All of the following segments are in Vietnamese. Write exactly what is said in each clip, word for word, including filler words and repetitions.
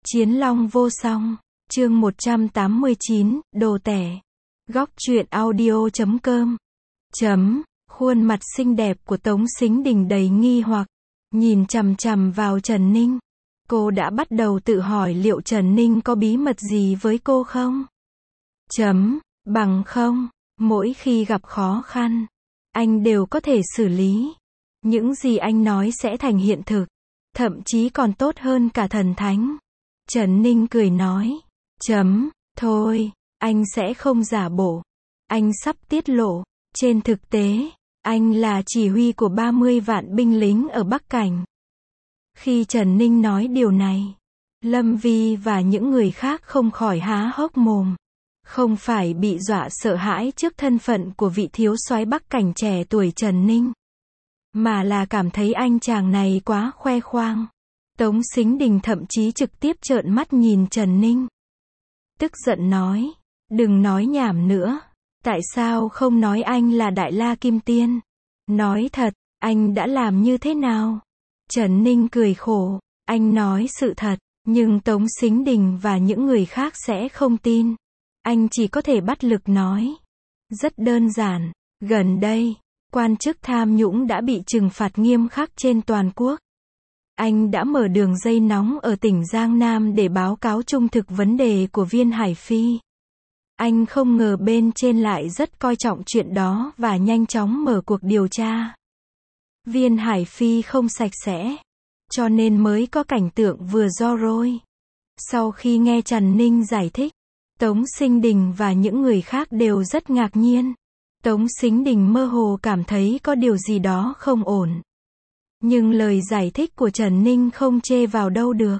Chiến long vô song, chương một trăm tám mươi chín, đồ tẻ. Góc truyện audio chấm com. Chấm, khuôn mặt xinh đẹp của Tống Sính Đình đầy nghi hoặc, nhìn chằm chằm vào Trần Ninh. Cô đã bắt đầu tự hỏi liệu Trần Ninh có bí mật gì với cô không? Chấm, bằng không, mỗi khi gặp khó khăn, anh đều có thể xử lý. Những gì anh nói sẽ thành hiện thực, thậm chí còn tốt hơn cả thần thánh. Trần Ninh cười nói, chấm, thôi, anh sẽ không giả bộ. Anh sắp tiết lộ, trên thực tế, anh là chỉ huy của ba mươi vạn binh lính ở Bắc Cảnh. Khi Trần Ninh nói điều này, Lâm Vi và những người khác không khỏi há hốc mồm. Không phải bị dọa sợ hãi trước thân phận của vị thiếu soái Bắc Cảnh trẻ tuổi Trần Ninh, mà là cảm thấy anh chàng này quá khoe khoang. Tống Sính Đình thậm chí trực tiếp trợn mắt nhìn Trần Ninh. Tức giận nói, đừng nói nhảm nữa. Tại sao không nói anh là Đại La Kim Tiên? Nói thật, anh đã làm như thế nào? Trần Ninh cười khổ, anh nói sự thật, nhưng Tống Sính Đình và những người khác sẽ không tin. Anh chỉ có thể bắt lực nói. Rất đơn giản, gần đây, quan chức tham nhũng đã bị trừng phạt nghiêm khắc trên toàn quốc. Anh đã mở đường dây nóng ở tỉnh Giang Nam để báo cáo trung thực vấn đề của Viên Hải Phi. Anh không ngờ bên trên lại rất coi trọng chuyện đó và nhanh chóng mở cuộc điều tra. Viên Hải Phi không sạch sẽ, cho nên mới có cảnh tượng vừa do rôi. Sau khi nghe Trần Ninh giải thích, Tống Sính Đình và những người khác đều rất ngạc nhiên. Tống Sính Đình mơ hồ cảm thấy có điều gì đó không ổn. Nhưng lời giải thích của Trần Ninh không chê vào đâu được.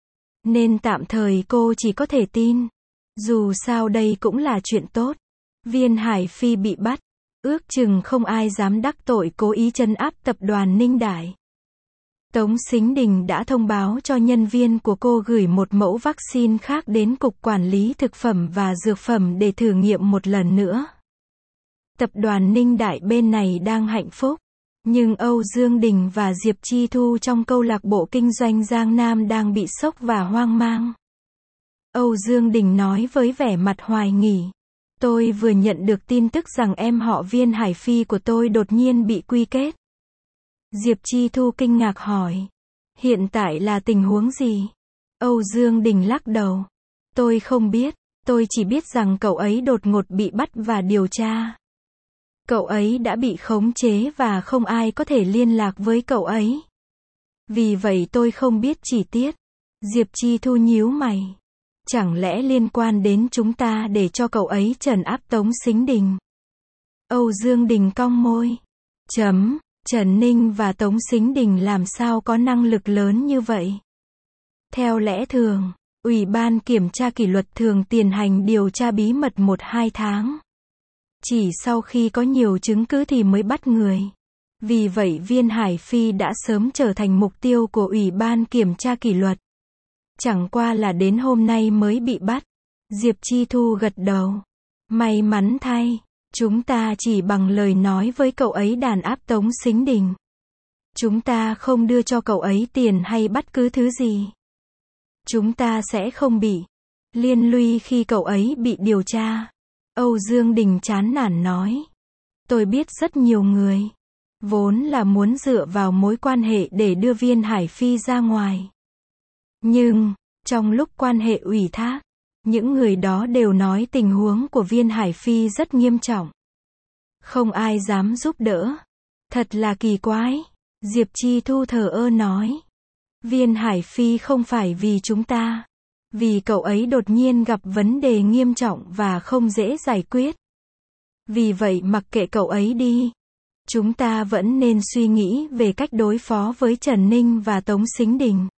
Nên tạm thời cô chỉ có thể tin. Dù sao đây cũng là chuyện tốt. Viên Hải Phi bị bắt, ước chừng không ai dám đắc tội cố ý trấn áp tập đoàn Ninh Đại. Tống Sính Đình đã thông báo cho nhân viên của cô gửi một mẫu vaccine khác đến Cục Quản lý Thực phẩm và Dược phẩm để thử nghiệm một lần nữa. Tập đoàn Ninh Đại bên này đang hạnh phúc. Nhưng Âu Dương Đình và Diệp Chi Thu trong câu lạc bộ kinh doanh Giang Nam đang bị sốc và hoang mang. Âu Dương Đình nói với vẻ mặt hoài nghi. Tôi vừa nhận được tin tức rằng em họ Viên Hải Phi của tôi đột nhiên bị quy kết. Diệp Chi Thu kinh ngạc hỏi. Hiện tại là tình huống gì? Âu Dương Đình lắc đầu. Tôi không biết, tôi chỉ biết rằng cậu ấy đột ngột bị bắt và điều tra. Cậu ấy đã bị khống chế và không ai có thể liên lạc với cậu ấy. Vì vậy tôi không biết chi tiết. Diệp Chi Thu nhíu mày. Chẳng lẽ liên quan đến chúng ta để cho cậu ấy trấn áp Tống Sính Đình? Âu Dương Đình cong môi. Chấm, Trần Ninh và Tống Sính Đình làm sao có năng lực lớn như vậy? Theo lẽ thường, Ủy ban kiểm tra kỷ luật thường tiến hành điều tra bí mật một hai tháng. Chỉ sau khi có nhiều chứng cứ thì mới bắt người. Vì vậy Viên Hải Phi đã sớm trở thành mục tiêu của Ủy ban kiểm tra kỷ luật. Chẳng qua là đến hôm nay mới bị bắt. Diệp Chi Thu gật đầu. May mắn thay, chúng ta chỉ bằng lời nói với cậu ấy đàn áp Tống Sính Đình. Chúng ta không đưa cho cậu ấy tiền hay bất cứ thứ gì. Chúng ta sẽ không bị liên lụy khi cậu ấy bị điều tra. Âu Dương Đình chán nản nói. Tôi biết rất nhiều người vốn là muốn dựa vào mối quan hệ để đưa Viên Hải Phi ra ngoài. Nhưng, trong lúc quan hệ ủy thác, những người đó đều nói tình huống của Viên Hải Phi rất nghiêm trọng. Không ai dám giúp đỡ. Thật là kỳ quái. Diệp Chi Thu thờ ơ nói. Viên Hải Phi không phải vì chúng ta. Vì cậu ấy đột nhiên gặp vấn đề nghiêm trọng và không dễ giải quyết. Vì vậy mặc kệ cậu ấy đi. Chúng ta vẫn nên suy nghĩ về cách đối phó với Trần Ninh và Tống Sính Đình.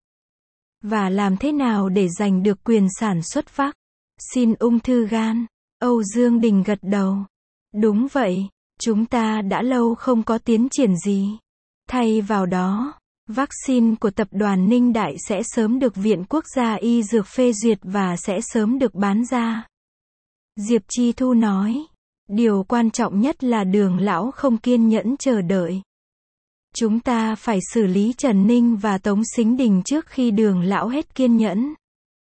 Và làm thế nào để giành được quyền sản xuất vaccine ung thư gan? Âu Dương Đình gật đầu. Đúng vậy, chúng ta đã lâu không có tiến triển gì. Thay vào đó, vaccine của tập đoàn Ninh Đại sẽ sớm được Viện Quốc gia Y Dược phê duyệt và sẽ sớm được bán ra. Diệp Chi Thu nói. Điều quan trọng nhất là Đường lão không kiên nhẫn chờ đợi. Chúng ta phải xử lý Trần Ninh và Tống Sính Đình trước khi Đường lão hết kiên nhẫn.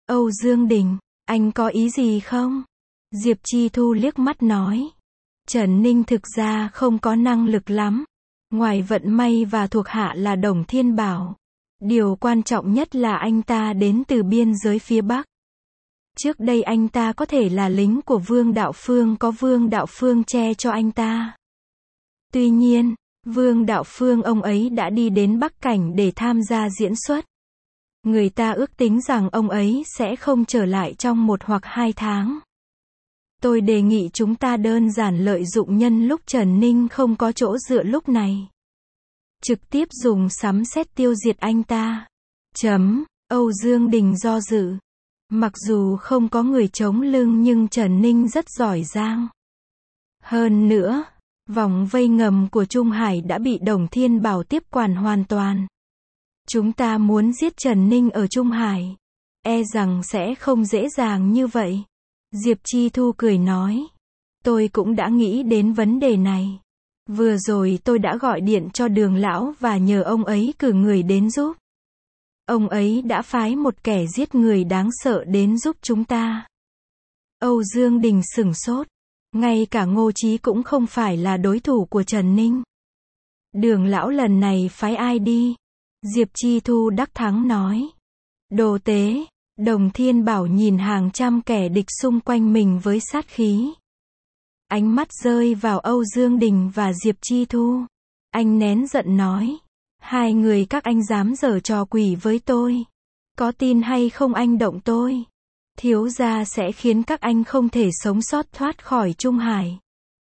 Âu Dương Đình, anh có ý gì không? Diệp Chi Thu liếc mắt nói. Trần Ninh thực ra không có năng lực lắm. Ngoài vận may và thuộc hạ là Đồng Thiên Bảo. Điều quan trọng nhất là anh ta đến từ biên giới phía Bắc. Trước đây anh ta có thể là lính của Vương Đạo Phương, có Vương Đạo Phương che cho anh ta. Tuy nhiên, Vương Đạo Phương ông ấy đã đi đến Bắc Cảnh để tham gia diễn xuất. Người ta ước tính rằng ông ấy sẽ không trở lại trong một hoặc hai tháng. Tôi đề nghị chúng ta đơn giản lợi dụng nhân lúc Trần Ninh không có chỗ dựa lúc này. Trực tiếp dùng sấm sét tiêu diệt anh ta. Chấm, Âu Dương Đình do dự. Mặc dù không có người chống lưng nhưng Trần Ninh rất giỏi giang. Hơn nữa, vòng vây ngầm của Trung Hải đã bị Đồng Thiên Bảo tiếp quản hoàn toàn. Chúng ta muốn giết Trần Ninh ở Trung Hải, e rằng sẽ không dễ dàng như vậy. Diệp Chi Thu cười nói. Tôi cũng đã nghĩ đến vấn đề này. Vừa rồi tôi đã gọi điện cho Đường lão và nhờ ông ấy cử người đến giúp. Ông ấy đã phái một kẻ giết người đáng sợ đến giúp chúng ta. Âu Dương Đình sửng sốt. Ngay cả Ngô Chí cũng không phải là đối thủ của Trần Ninh. Đường lão lần này phái ai đi? Diệp Chi Thu đắc thắng nói. Đồ tế. Đồng Thiên Bảo nhìn hàng trăm kẻ địch xung quanh mình với sát khí. Ánh mắt rơi vào Âu Dương Đình và Diệp Chi Thu. Anh nén giận nói. Hai người các anh dám giở trò quỷ với tôi. Có tin hay không anh động tôi. Thiếu gia sẽ khiến các anh không thể sống sót thoát khỏi Trung Hải.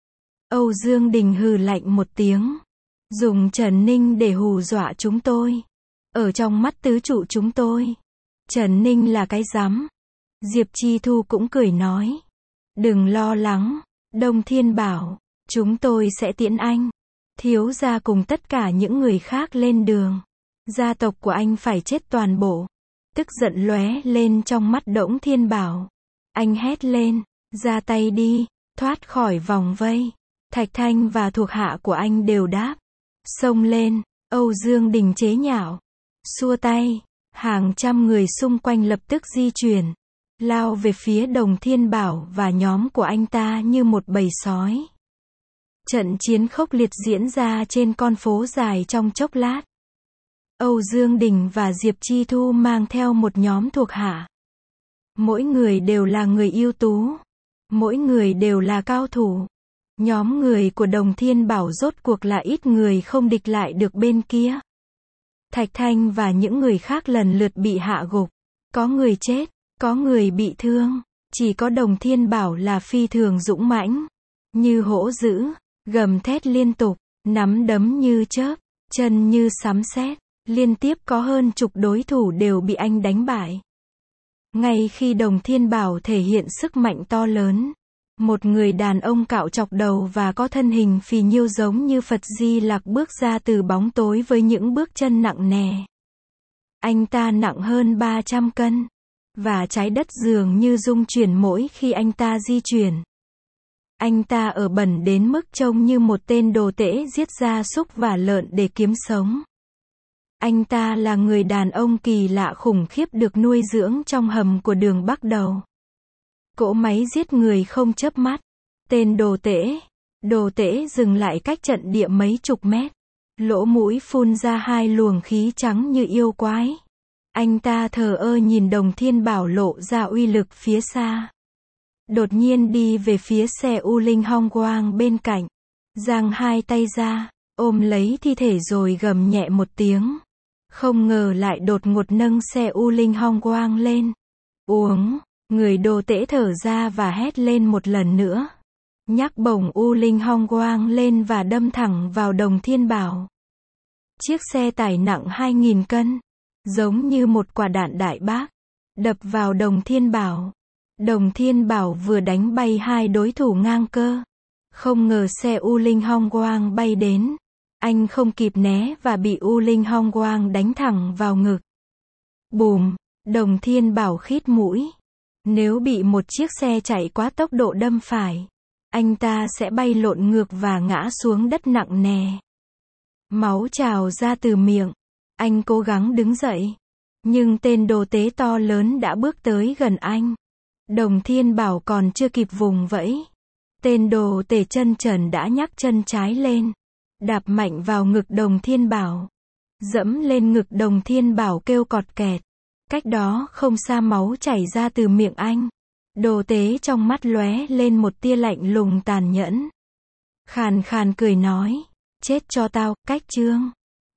Âu Dương Đình hừ lạnh một tiếng. Dùng Trần Ninh để hù dọa chúng tôi. Ở trong mắt tứ trụ chúng tôi, Trần Ninh là cái rắm. Diệp Chi Thu cũng cười nói. Đừng lo lắng, Đồng Thiên Bảo, chúng tôi sẽ tiễn anh. Thiếu gia cùng tất cả những người khác lên đường. Gia tộc của anh phải chết toàn bộ. Tức giận lóe lên trong mắt Đổng Thiên Bảo. Anh hét lên, ra tay đi, thoát khỏi vòng vây. Thạch Thanh và thuộc hạ của anh đều đáp. Xông lên, Âu Dương Đình chế nhạo. Xua tay, hàng trăm người xung quanh lập tức di chuyển. Lao về phía Đồng Thiên Bảo và nhóm của anh ta như một bầy sói. Trận chiến khốc liệt diễn ra trên con phố dài trong chốc lát. Âu Dương Đình và Diệp Chi Thu mang theo một nhóm thuộc hạ. Mỗi người đều là người ưu tú. Mỗi người đều là cao thủ. Nhóm người của Đồng Thiên Bảo rốt cuộc là ít người không địch lại được bên kia. Thạch Thanh và những người khác lần lượt bị hạ gục. Có người chết, có người bị thương. Chỉ có Đồng Thiên Bảo là phi thường dũng mãnh. Như hổ dữ, gầm thét liên tục, nắm đấm như chớp, chân như sấm sét. Liên tiếp có hơn chục đối thủ đều bị anh đánh bại. Ngay khi Đồng Thiên Bảo thể hiện sức mạnh to lớn, một người đàn ông cạo chọc đầu và có thân hình phì nhiêu giống như Phật Di Lặc bước ra từ bóng tối với những bước chân nặng nề. Anh ta nặng hơn ba trăm cân, và trái đất dường như rung chuyển mỗi khi anh ta di chuyển. Anh ta ở bẩn đến mức trông như một tên đồ tể giết gia súc và lợn để kiếm sống. Anh ta là người đàn ông kỳ lạ khủng khiếp được nuôi dưỡng trong hầm của đường Bắc Đầu. Cỗ máy giết người không chớp mắt. Tên đồ tể. Đồ tể dừng lại cách trận địa mấy chục mét. Lỗ mũi phun ra hai luồng khí trắng như yêu quái. Anh ta thờ ơ nhìn Đồng Thiên Bảo lộ ra uy lực phía xa. Đột nhiên đi về phía xe U Linh Hong Quang bên cạnh. Giang hai tay ra, ôm lấy thi thể rồi gầm nhẹ một tiếng. Không ngờ lại đột ngột nâng xe U Linh Hong Quang lên. Uống, người đồ tể thở ra và hét lên một lần nữa. Nhắc bổng U Linh Hong Quang lên và đâm thẳng vào Đồng Thiên Bảo. Chiếc xe tải nặng hai nghìn cân, giống như một quả đạn đại bác, đập vào Đồng Thiên Bảo. Đồng Thiên Bảo vừa đánh bay hai đối thủ ngang cơ. Không ngờ xe U Linh Hong Quang bay đến. Anh không kịp né và bị U Linh Hong Quang đánh thẳng vào ngực. Bùm, Đồng Thiên Bảo khít mũi. Nếu bị một chiếc xe chạy quá tốc độ đâm phải, anh ta sẽ bay lộn ngược và ngã xuống đất nặng nề. Máu trào ra từ miệng. Anh cố gắng đứng dậy. Nhưng tên đồ tế to lớn đã bước tới gần anh. Đồng Thiên Bảo còn chưa kịp vùng vẫy. Tên đồ tể chân trần đã nhắc chân trái lên. Đạp mạnh vào ngực Đồng Thiên Bảo. Dẫm lên ngực Đồng Thiên Bảo kêu cọt kẹt. Cách đó không xa máu chảy ra từ miệng anh. Đồ tế trong mắt lóe lên một tia lạnh lùng tàn nhẫn. Khàn khàn cười nói. Chết cho tao, Cách Trương.